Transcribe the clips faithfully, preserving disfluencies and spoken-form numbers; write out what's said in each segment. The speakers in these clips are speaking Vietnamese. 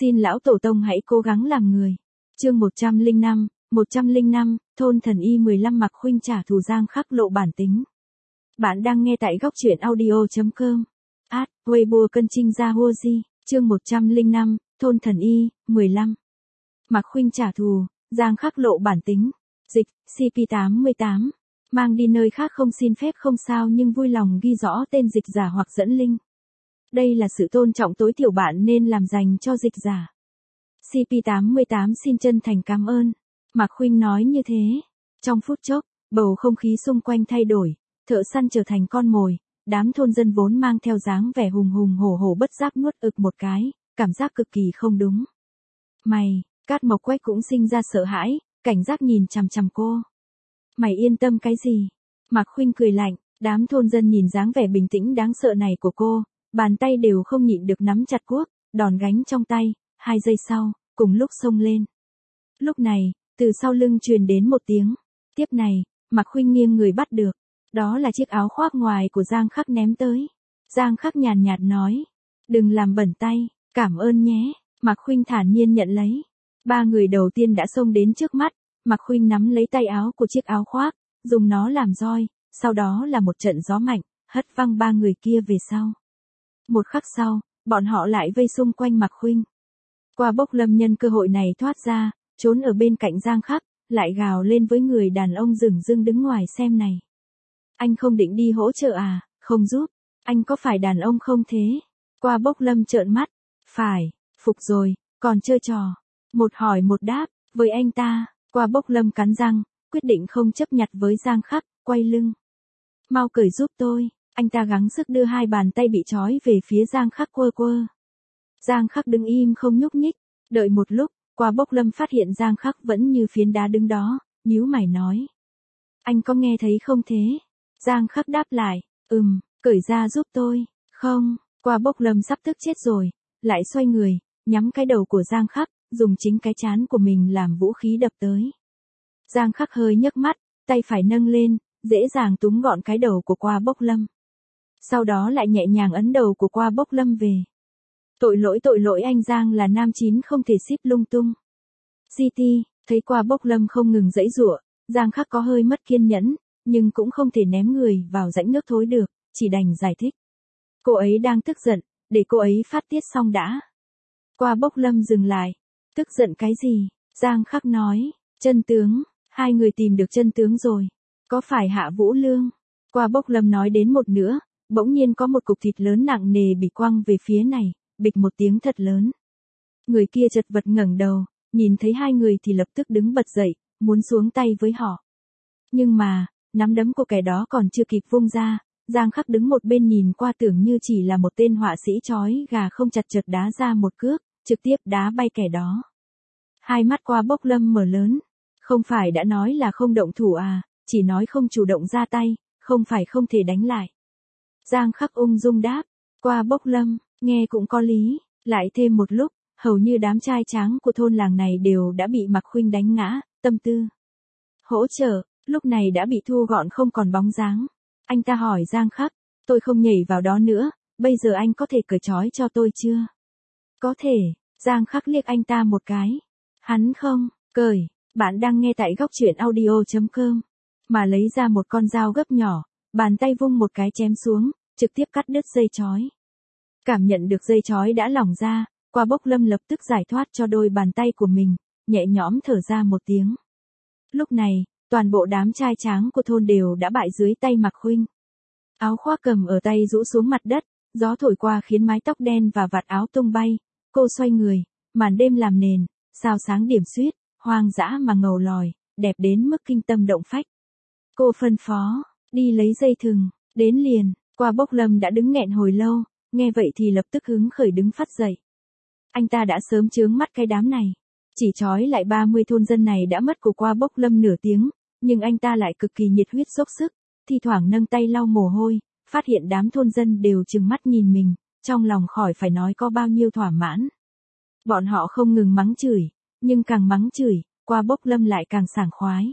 Xin lão tổ tông hãy cố gắng làm người. Chương một trăm lẻ năm, một trăm lẻ năm, thôn thần y mười lăm Mạc Khuynh trả thù Giang Khắc lộ bản tính. Bạn đang nghe tại góc truyện audio chấm com. Ad, Weibo Cân Trinh Gia Hô Di, chương một trăm lẻ năm, thôn thần y, mười lăm. Mạc Khuynh trả thù, Giang Khắc lộ bản tính. Dịch, xê pê tám mươi tám. Mang đi nơi khác không xin phép không sao nhưng vui lòng ghi rõ tên dịch giả hoặc dẫn link. Đây là sự tôn trọng tối thiểu bạn nên làm dành cho dịch giả. xê pê tám mươi tám xin chân thành cảm ơn. Mạc Khuynh nói như thế. Trong phút chốc, bầu không khí xung quanh thay đổi, thợ săn trở thành con mồi, đám thôn dân vốn mang theo dáng vẻ hùng hùng hổ hổ bất giác nuốt ực một cái, cảm giác cực kỳ không đúng. Mày, Cát Mộc Quách cũng sinh ra sợ hãi, cảnh giác nhìn chằm chằm cô. Mày yên tâm cái gì? Mạc Khuynh cười lạnh, đám thôn dân nhìn dáng vẻ bình tĩnh đáng sợ này của cô, bàn tay đều không nhịn được nắm chặt cuốc, đòn gánh trong tay, hai giây sau, cùng lúc xông lên. Lúc này, từ sau lưng truyền đến một tiếng. Tiếp này, Mạc Khuynh nghiêng người bắt được. Đó là chiếc áo khoác ngoài của Giang Khắc ném tới. Giang Khắc nhàn nhạt nói. Đừng làm bẩn tay, cảm ơn nhé. Mạc Khuynh thản nhiên nhận lấy. Ba người đầu tiên đã xông đến trước mắt. Mạc Khuynh nắm lấy tay áo của chiếc áo khoác, dùng nó làm roi, sau đó là một trận gió mạnh, hất văng ba người kia về sau. Một khắc sau, bọn họ lại vây xung quanh Mạc Khuynh. Qua Bốc Lâm nhân cơ hội này thoát ra, trốn ở bên cạnh Giang Khắc, lại gào lên với người đàn ông dửng dưng đứng ngoài xem này. Anh không định đi hỗ trợ à, không giúp, anh có phải đàn ông không thế? Qua Bốc Lâm trợn mắt, phải, phục rồi, còn chơi trò. Một hỏi một đáp, với anh ta, Qua Bốc Lâm cắn răng, quyết định không chấp nhặt với Giang Khắc, quay lưng. Mau cởi giúp tôi, anh ta gắng sức đưa hai bàn tay bị trói về phía Giang Khắc quơ quơ. Giang Khắc đứng im không nhúc nhích, đợi một lúc, Qua Bốc Lâm phát hiện Giang Khắc vẫn như phiến đá đứng đó, nhíu mày nói. Anh có nghe thấy không thế? Giang Khắc đáp lại, ừm, cởi ra giúp tôi, không, Qua Bốc Lâm sắp tức chết rồi, lại xoay người, nhắm cái đầu của Giang Khắc, dùng chính cái trán của mình làm vũ khí đập tới. Giang Khắc hơi nhấc mắt, tay phải nâng lên, dễ dàng túm gọn cái đầu của Qua Bốc Lâm. Sau đó lại nhẹ nhàng ấn đầu của Qua Bốc Lâm về. Tội lỗi tội lỗi anh Giang là nam chín không thể ship lung tung. giê tê, thấy Qua Bốc Lâm không ngừng giãy giụa, Giang Khắc có hơi mất kiên nhẫn, nhưng cũng không thể ném người vào rãnh nước thối được, chỉ đành giải thích. Cô ấy đang tức giận, để cô ấy phát tiết xong đã. Qua Bốc Lâm dừng lại. Tức giận cái gì? Giang Khắc nói, chân tướng, hai người tìm được chân tướng rồi. Có phải Hạ Vũ Lương? Qua Bốc Lâm nói đến một nữa, bỗng nhiên có một cục thịt lớn nặng nề bị quăng về phía này, bịch một tiếng thật lớn. Người kia chật vật ngẩng đầu, nhìn thấy hai người thì lập tức đứng bật dậy, muốn xuống tay với họ. Nhưng mà, nắm đấm của kẻ đó còn chưa kịp vung ra, Giang Khắc đứng một bên nhìn qua tưởng như chỉ là một tên họa sĩ chói gà không chặt chật đá ra một cước, trực tiếp đá bay kẻ đó. Hai mắt Qua Bốc Lâm mở lớn. Không phải đã nói là không động thủ à, chỉ nói không chủ động ra tay, không phải không thể đánh lại. Giang Khắc ung dung đáp, Qua Bốc Lâm, nghe cũng có lý, lại thêm một lúc, hầu như đám trai tráng của thôn làng này đều đã bị Mạc Khuynh đánh ngã, tâm tư. Hỗ trợ, lúc này đã bị thu gọn không còn bóng dáng. Anh ta hỏi Giang Khắc, tôi không nhảy vào đó nữa, bây giờ anh có thể cởi trói cho tôi chưa? Có thể, Giang Khắc liếc anh ta một cái. Hắn không, cởi, bạn đang nghe tại góc truyện audio chấm com. Mà lấy ra một con dao gấp nhỏ, bàn tay vung một cái chém xuống, trực tiếp cắt đứt dây chói. Cảm nhận được dây chói đã lỏng ra, Qua Bốc Lâm lập tức giải thoát cho đôi bàn tay của mình, nhẹ nhõm thở ra một tiếng. Lúc này, toàn bộ đám trai tráng của thôn đều đã bại dưới tay Mạc Khuynh. Áo khoác cầm ở tay rũ xuống mặt đất, gió thổi qua khiến mái tóc đen và vạt áo tung bay, cô xoay người, màn đêm làm nền, sao sáng điểm xuyết, hoang dã mà ngầu lòi, đẹp đến mức kinh tâm động phách. Cô phân phó, đi lấy dây thừng, đến liền, Qua Bốc Lâm đã đứng nghẹn hồi lâu, nghe vậy thì lập tức hứng khởi đứng phắt dậy. Anh ta đã sớm chướng mắt cái đám này. Chỉ trói lại ba mươi thôn dân này đã mất của Qua Bốc Lâm nửa tiếng, nhưng anh ta lại cực kỳ nhiệt huyết dốc sức, thi thoảng nâng tay lau mồ hôi, phát hiện đám thôn dân đều trừng mắt nhìn mình, trong lòng khỏi phải nói có bao nhiêu thỏa mãn. Bọn họ không ngừng mắng chửi, nhưng càng mắng chửi, Qua Bốc Lâm lại càng sảng khoái.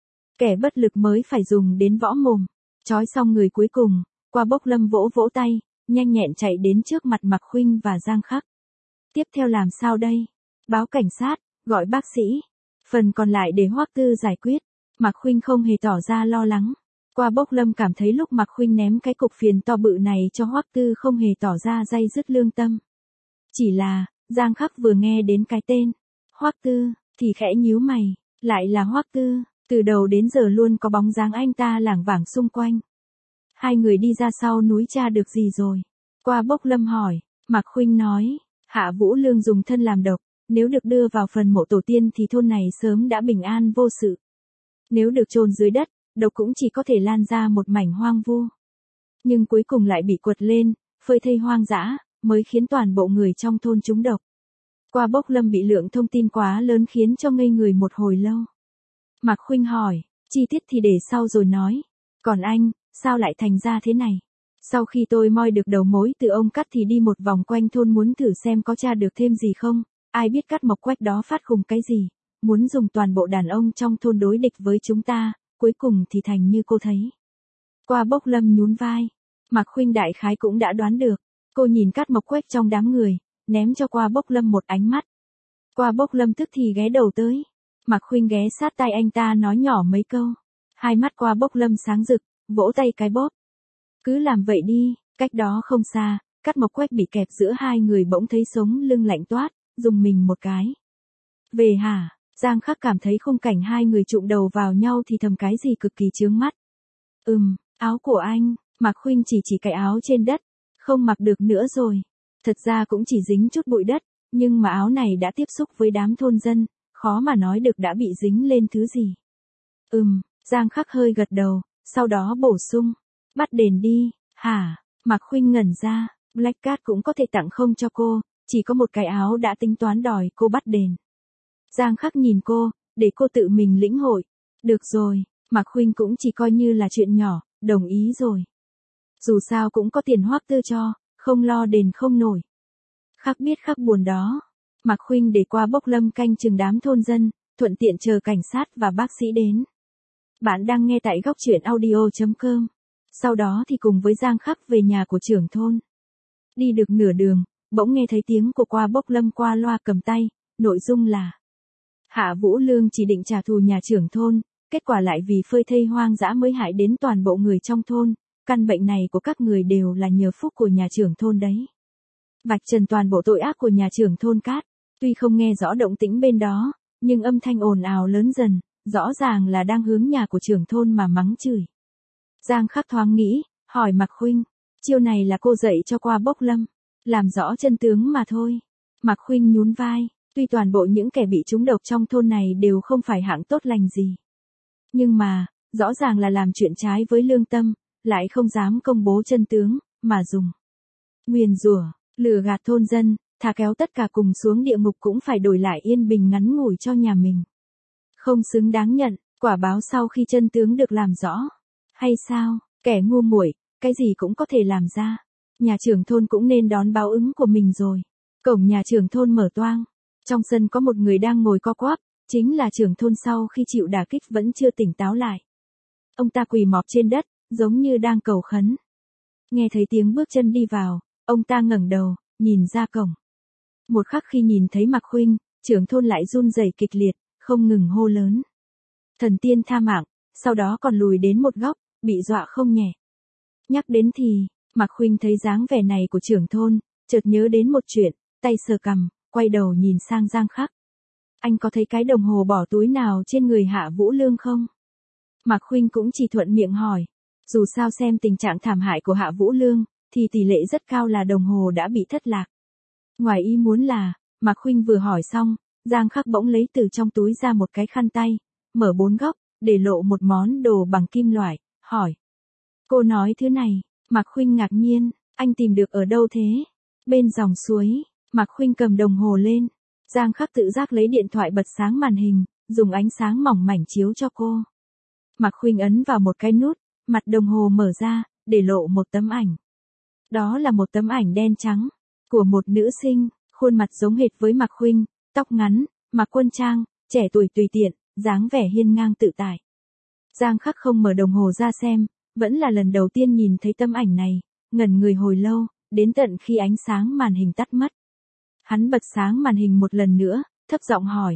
Kẻ bất lực mới phải dùng đến võ mồm. Trói xong người cuối cùng, Qua Bốc Lâm vỗ vỗ tay, nhanh nhẹn chạy đến trước mặt Mạc Khuynh và Giang Khắc. Tiếp theo làm sao đây? Báo cảnh sát, gọi bác sĩ. Phần còn lại để Hoắc Tư giải quyết. Mạc Khuynh không hề tỏ ra lo lắng. Qua Bốc Lâm cảm thấy lúc Mạc Khuynh ném cái cục phiền to bự này cho Hoắc Tư không hề tỏ ra day dứt lương tâm. Chỉ là, Giang Khắc vừa nghe đến cái tên Hoắc Tư, thì khẽ nhíu mày, lại là Hoắc Tư, từ đầu đến giờ luôn có bóng dáng anh ta lảng vảng xung quanh. Hai người đi ra sau núi tra được gì rồi? Qua Bốc Lâm hỏi, Mạc Khuynh nói, Hạ Vũ Lương dùng thân làm độc, nếu được đưa vào phần mộ tổ tiên thì thôn này sớm đã bình an vô sự. Nếu được chôn dưới đất, độc cũng chỉ có thể lan ra một mảnh hoang vu. Nhưng cuối cùng lại bị quật lên, phơi thây hoang dã, mới khiến toàn bộ người trong thôn trúng độc. Qua Bốc Lâm bị lượng thông tin quá lớn khiến cho ngây người một hồi lâu. Mạc Khuynh hỏi, chi tiết thì để sau rồi nói. Còn anh, sao lại thành ra thế này? Sau khi tôi moi được đầu mối từ ông Cắt thì đi một vòng quanh thôn muốn thử xem có tra được thêm gì không. Ai biết Cắt Mộc Quách đó phát khùng cái gì. Muốn dùng toàn bộ đàn ông trong thôn đối địch với chúng ta, cuối cùng thì thành như cô thấy. Qua Bốc Lâm nhún vai. Mạc Khuynh đại khái cũng đã đoán được. Cô nhìn Cát Mộc Quách trong đám người, ném cho Qua Bốc Lâm một ánh mắt. Qua Bốc Lâm tức thì ghé đầu tới. Mạc Khuynh ghé sát tai anh ta nói nhỏ mấy câu. Hai mắt Qua Bốc Lâm sáng rực, vỗ tay cái bóp. Cứ làm vậy đi, cách đó không xa, Cát Mộc Quách bị kẹp giữa hai người bỗng thấy sống lưng lạnh toát, dùng mình một cái. Về hả? Giang Khắc cảm thấy khung cảnh hai người trụng đầu vào nhau thì thầm cái gì cực kỳ chướng mắt. Ừm, áo của anh, Mạc Khuynh chỉ chỉ cái áo trên đất, không mặc được nữa rồi. Thật ra cũng chỉ dính chút bụi đất, nhưng mà áo này đã tiếp xúc với đám thôn dân, khó mà nói được đã bị dính lên thứ gì. Ừm, Giang Khắc hơi gật đầu, sau đó bổ sung. Bắt đền đi, hả? Mạc Khuynh ngẩn ra, Black Cat cũng có thể tặng không cho cô, chỉ có một cái áo đã tính toán đòi cô bắt đền. Giang Khắc nhìn cô, để cô tự mình lĩnh hội. Được rồi, Mạc Khuynh cũng chỉ coi như là chuyện nhỏ, đồng ý rồi. Dù sao cũng có tiền Hoắc Tư cho, không lo đền không nổi. Khắc biết Khắc buồn đó. Mạc Khuynh để Qua Bốc Lâm canh chừng đám thôn dân, thuận tiện chờ cảnh sát và bác sĩ đến. Bạn đang nghe tại góc truyện audio chấm com. Sau đó thì cùng với Giang Khắc về nhà của trưởng thôn. Đi được nửa đường, bỗng nghe thấy tiếng của Qua Bốc Lâm qua loa cầm tay, nội dung là Hạ Vũ Lương chỉ định trả thù nhà trưởng thôn, kết quả lại vì phơi thây hoang dã mới hại đến toàn bộ người trong thôn, căn bệnh này của các người đều là nhờ phúc của nhà trưởng thôn đấy. Vạch trần toàn bộ tội ác của nhà trưởng thôn Cát, tuy không nghe rõ động tĩnh bên đó, nhưng âm thanh ồn ào lớn dần, rõ ràng là đang hướng nhà của trưởng thôn mà mắng chửi. Giang Khắc thoáng nghĩ, hỏi Mạc Khuynh, chiêu này là cô dạy cho Qua Bốc Lâm, làm rõ chân tướng mà thôi. Mạc Khuynh nhún vai, tuy toàn bộ những kẻ bị trúng độc trong thôn này đều không phải hạng tốt lành gì. Nhưng mà, rõ ràng là làm chuyện trái với lương tâm, lại không dám công bố chân tướng, mà dùng nguyền rủa, lừa gạt thôn dân, thà kéo tất cả cùng xuống địa ngục cũng phải đổi lại yên bình ngắn ngủi cho nhà mình. Không xứng đáng nhận, quả báo sau khi chân tướng được làm rõ. Hay sao, kẻ ngu muội, cái gì cũng có thể làm ra. Nhà trưởng thôn cũng nên đón báo ứng của mình rồi. Cổng nhà trưởng thôn mở toang. Trong sân có một người đang ngồi co quắp, chính là trưởng thôn sau khi chịu đả kích vẫn chưa tỉnh táo lại. Ông ta quỳ mọp trên đất, giống như đang cầu khấn. Nghe thấy tiếng bước chân đi vào, ông ta ngẩng đầu, nhìn ra cổng. Một khắc khi nhìn thấy Mạc Khuynh, trưởng thôn lại run rẩy kịch liệt, không ngừng hô lớn. Thần tiên tha mạng, sau đó còn lùi đến một góc, bị dọa không nhẹ. Nhắc đến thì, Mạc Khuynh thấy dáng vẻ này của trưởng thôn, chợt nhớ đến một chuyện, tay sờ cằm, quay đầu nhìn sang Giang Khắc. Anh có thấy cái đồng hồ bỏ túi nào trên người Hạ Vũ Lương không? Mạc Khuynh cũng chỉ thuận miệng hỏi. Dù sao xem tình trạng thảm hại của Hạ Vũ Lương, thì tỷ lệ rất cao là đồng hồ đã bị thất lạc. Ngoài ý muốn là, Mạc Khuynh vừa hỏi xong, Giang Khắc bỗng lấy từ trong túi ra một cái khăn tay, mở bốn góc, để lộ một món đồ bằng kim loại, hỏi. Cô nói thứ này, Mạc Khuynh ngạc nhiên, anh tìm được ở đâu thế? Bên dòng suối, Mạc Khuynh cầm đồng hồ lên. Giang Khắc tự giác lấy điện thoại bật sáng màn hình, dùng ánh sáng mỏng mảnh chiếu cho cô. Mạc Khuynh ấn vào một cái nút, mặt đồng hồ mở ra, để lộ một tấm ảnh. Đó là một tấm ảnh đen trắng, của một nữ sinh, khuôn mặt giống hệt với Mạc Khuynh, tóc ngắn, mặc quân trang, trẻ tuổi tùy tiện, dáng vẻ hiên ngang tự tại. Giang Khắc không mở đồng hồ ra xem, vẫn là lần đầu tiên nhìn thấy tấm ảnh này, ngẩn người hồi lâu, đến tận khi ánh sáng màn hình tắt mất. Hắn bật sáng màn hình một lần nữa, thấp giọng hỏi.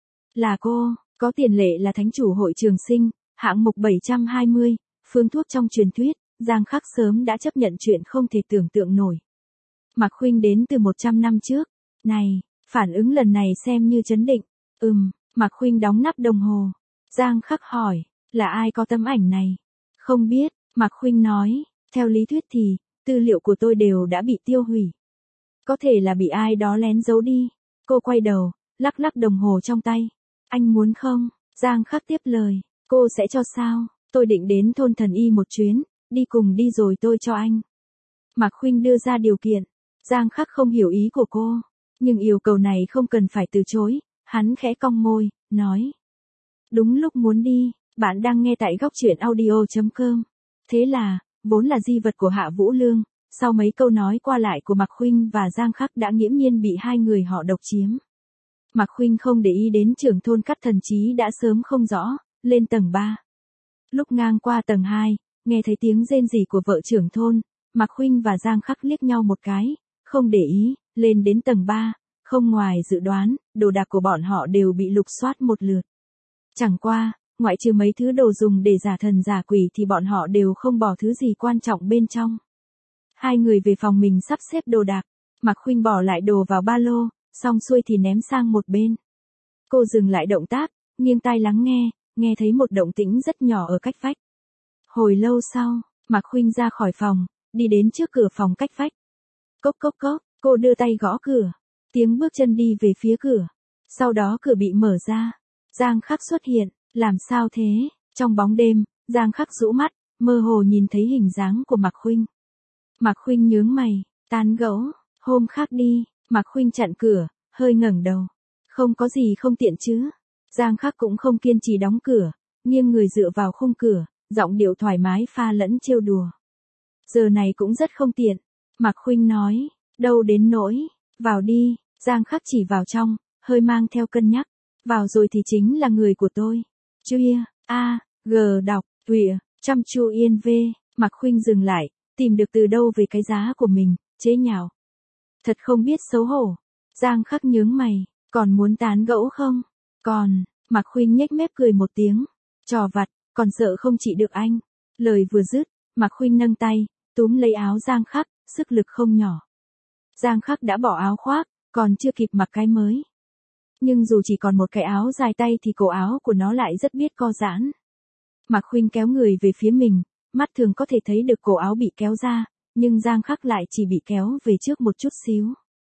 Là cô, có tiền lệ là thánh chủ hội trường sinh, hạng mục bảy trăm hai mươi, phương thuốc trong truyền thuyết, Giang Khắc sớm đã chấp nhận chuyện không thể tưởng tượng nổi. Mạc Khuynh đến từ một trăm năm trước. Này, phản ứng lần này xem như chấn định. Ừm, Mạc Khuynh đóng nắp đồng hồ. Giang Khắc hỏi, là ai có tấm ảnh này? Không biết, Mạc Khuynh nói, theo lý thuyết thì, tư liệu của tôi đều đã bị tiêu hủy. Có thể là bị ai đó lén giấu đi. Cô quay đầu, lắc lắc đồng hồ trong tay. Anh muốn không? Giang Khắc tiếp lời, cô sẽ cho sao? Tôi định đến thôn thần y một chuyến, đi cùng đi rồi tôi cho anh. Mạc Khuynh đưa ra điều kiện. Giang Khắc không hiểu ý của cô, nhưng yêu cầu này không cần phải từ chối, hắn khẽ cong môi, nói. Đúng lúc muốn đi, bạn đang nghe tại góc truyện audio chấm com. Thế là, vốn là di vật của Hạ Vũ Lương, sau mấy câu nói qua lại của Mạc Khuynh và Giang Khắc đã nghiễm nhiên bị hai người họ độc chiếm. Mạc Khuynh không để ý đến trưởng thôn Cắt Thần Chí đã sớm không rõ, lên tầng ba. Lúc ngang qua tầng hai, nghe thấy tiếng rên rỉ của vợ trưởng thôn, Mạc Khuynh và Giang Khắc liếc nhau một cái, không để ý, lên đến tầng ba, không ngoài dự đoán, đồ đạc của bọn họ đều bị lục soát một lượt. Chẳng qua, ngoại trừ mấy thứ đồ dùng để giả thần giả quỷ thì bọn họ đều không bỏ thứ gì quan trọng bên trong. Hai người về phòng mình sắp xếp đồ đạc, Mạc Khuynh bỏ lại đồ vào ba lô, xong xuôi thì ném sang một bên. Cô dừng lại động tác, nghiêng tai lắng nghe, nghe thấy một động tĩnh rất nhỏ ở cách vách. Hồi lâu sau, Mạc Khuynh ra khỏi phòng, đi đến trước cửa phòng cách vách. Cốc cốc cốc, cô đưa tay gõ cửa. Tiếng bước chân đi về phía cửa. Sau đó cửa bị mở ra. Giang Khắc xuất hiện, làm sao thế? Trong bóng đêm, Giang Khắc rũ mắt, mơ hồ nhìn thấy hình dáng của Mạc Khuynh. Mạc Khuynh nhướng mày, tán gẫu, hôm khác đi. Mạc Khuynh chặn cửa, hơi ngẩng đầu. Không có gì không tiện chứ. Giang Khắc cũng không kiên trì đóng cửa, nghiêng người dựa vào khung cửa, giọng điệu thoải mái pha lẫn trêu đùa. Giờ này cũng rất không tiện. Mạc Khuynh nói, đâu đến nỗi, vào đi. Giang Khắc chỉ vào trong, hơi mang theo cân nhắc. Vào rồi thì chính là người của tôi. Chuya, A, G đọc, Tuya, chăm chu yên V. Mạc Khuynh dừng lại, tìm được từ đâu về cái giá của mình, chế nhạo. Thật không biết xấu hổ. Giang Khắc nhướng mày, còn muốn tán gẫu không? Còn, Mạc Khuynh nhếch mép cười một tiếng. Trò vặt, còn sợ không trị được anh. Lời vừa dứt, Mạc Khuynh nâng tay, túm lấy áo Giang Khắc, sức lực không nhỏ. Giang Khắc đã bỏ áo khoác, còn chưa kịp mặc cái mới. Nhưng dù chỉ còn một cái áo dài tay thì cổ áo của nó lại rất biết co giãn. Mạc Khuynh kéo người về phía mình, mắt thường có thể thấy được cổ áo bị kéo ra, nhưng Giang Khắc lại chỉ bị kéo về trước một chút xíu.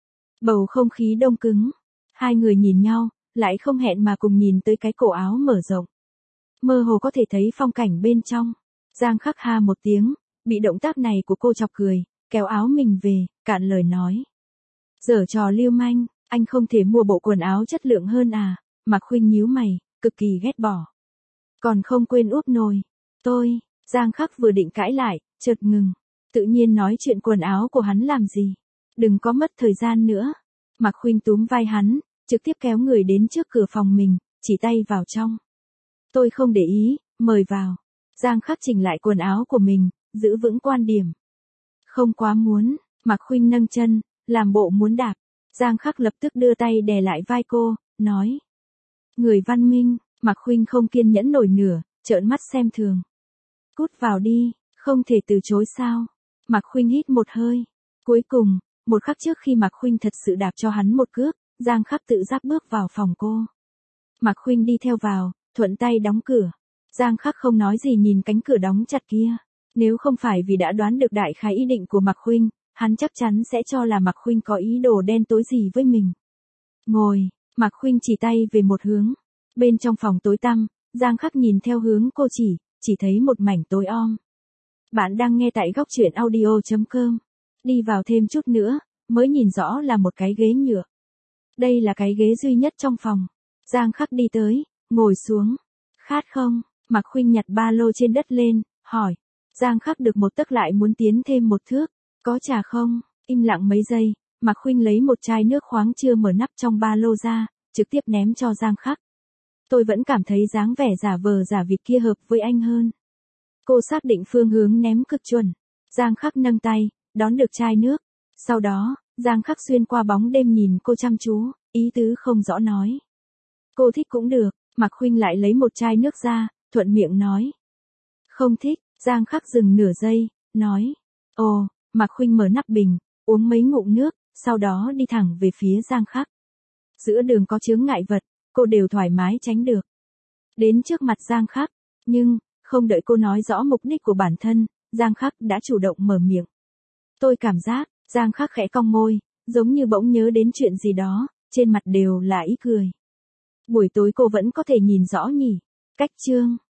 Bầu không khí đông cứng. Hai người nhìn nhau, lại không hẹn mà cùng nhìn tới cái cổ áo mở rộng. Mơ hồ có thể thấy phong cảnh bên trong. Giang Khắc ha một tiếng, bị động tác này của cô chọc cười, kéo áo mình về, cạn lời nói. Giở trò lưu manh, anh không thể mua bộ quần áo chất lượng hơn à? Mạc Khuynh nhíu mày, cực kỳ ghét bỏ. Còn không quên úp nồi. Tôi, Giang Khắc vừa định cãi lại, chợt ngừng. Tự nhiên nói chuyện quần áo của hắn làm gì? Đừng có mất thời gian nữa. Mạc Khuynh túm vai hắn, trực tiếp kéo người đến trước cửa phòng mình, chỉ tay vào trong. Tôi không để ý, mời vào. Giang Khắc chỉnh lại quần áo của mình, giữ vững quan điểm. Không quá muốn. Mạc Khuynh nâng chân, làm bộ muốn đạp. Giang Khắc lập tức đưa tay đè lại vai cô, nói. Người văn minh. Mạc Khuynh không kiên nhẫn nổi nửa, trợn mắt xem thường. Cút vào đi, không thể từ chối sao? Mạc Khuynh hít một hơi. Cuối cùng, một khắc trước khi Mạc Khuynh thật sự đạp cho hắn một cước, Giang Khắc tự giác bước vào phòng cô. Mạc Khuynh đi theo vào, thuận tay đóng cửa. Giang Khắc không nói gì nhìn cánh cửa đóng chặt kia. Nếu không phải vì đã đoán được đại khái ý định của Mạc Khuynh, hắn chắc chắn sẽ cho là Mạc Khuynh có ý đồ đen tối gì với mình. Ngồi, Mạc Khuynh chỉ tay về một hướng. Bên trong phòng tối tăm, Giang Khắc nhìn theo hướng cô chỉ, chỉ thấy một mảnh tối om. Bạn đang nghe tại góc truyện audio chấm com. Đi vào thêm chút nữa, mới nhìn rõ là một cái ghế nhựa. Đây là cái ghế duy nhất trong phòng. Giang Khắc đi tới, ngồi xuống. Khát không? Mạc Khuynh nhặt ba lô trên đất lên, hỏi. Giang Khắc được một tấc lại muốn tiến thêm một thước. Có trà không? Im lặng mấy giây, Mạc Khuynh lấy một chai nước khoáng chưa mở nắp trong ba lô ra, trực tiếp ném cho Giang Khắc. Tôi vẫn cảm thấy dáng vẻ giả vờ giả vịt kia hợp với anh hơn. Cô xác định phương hướng ném cực chuẩn. Giang Khắc nâng tay, đón được chai nước. Sau đó, Giang Khắc xuyên qua bóng đêm nhìn cô chăm chú, ý tứ không rõ nói. Cô thích cũng được, Mạc Khuynh lại lấy một chai nước ra, thuận miệng nói. Không thích, Giang Khắc dừng nửa giây, nói. Ồ, Mạc Khuynh mở nắp bình, uống mấy ngụm nước, sau đó đi thẳng về phía Giang Khắc. Giữa đường có chướng ngại vật, cô đều thoải mái tránh được. Đến trước mặt Giang Khắc, nhưng, không đợi cô nói rõ mục đích của bản thân, Giang Khắc đã chủ động mở miệng. Tôi cảm giác, Giang Khắc khẽ cong môi, giống như bỗng nhớ đến chuyện gì đó, trên mặt đều là ý cười. Buổi tối cô vẫn có thể nhìn rõ nhỉ? Cách chương.